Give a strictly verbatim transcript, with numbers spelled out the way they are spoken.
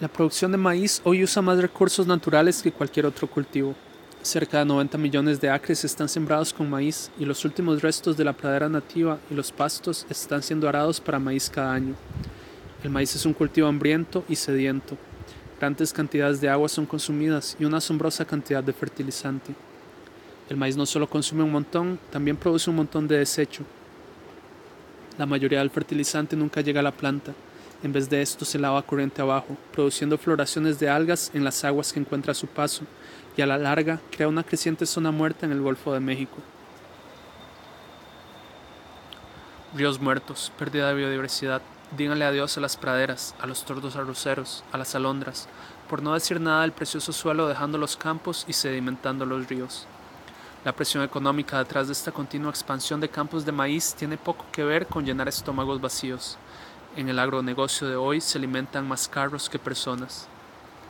La producción de maíz hoy usa más recursos naturales que cualquier otro cultivo. Cerca de noventa millones de acres están sembrados con maíz y los últimos restos de la pradera nativa y los pastos están siendo arados para maíz cada año. El maíz es un cultivo hambriento y sediento. Grandes cantidades de agua son consumidas y una asombrosa cantidad de fertilizante. El maíz no solo consume un montón, también produce un montón de desecho. La mayoría del fertilizante nunca llega a la planta. En vez de esto se lava corriente abajo, produciendo floraciones de algas en las aguas que encuentra a su paso, y a la larga crea una creciente zona muerta en el Golfo de México. Ríos muertos, pérdida de biodiversidad. Díganle adiós a las praderas, a los tordos arroceros, a las alondras, por no decir nada del precioso suelo dejando los campos y sedimentando los ríos. La presión económica detrás de esta continua expansión de campos de maíz tiene poco que ver con llenar estómagos vacíos. En el agronegocio de hoy se alimentan más carros que personas.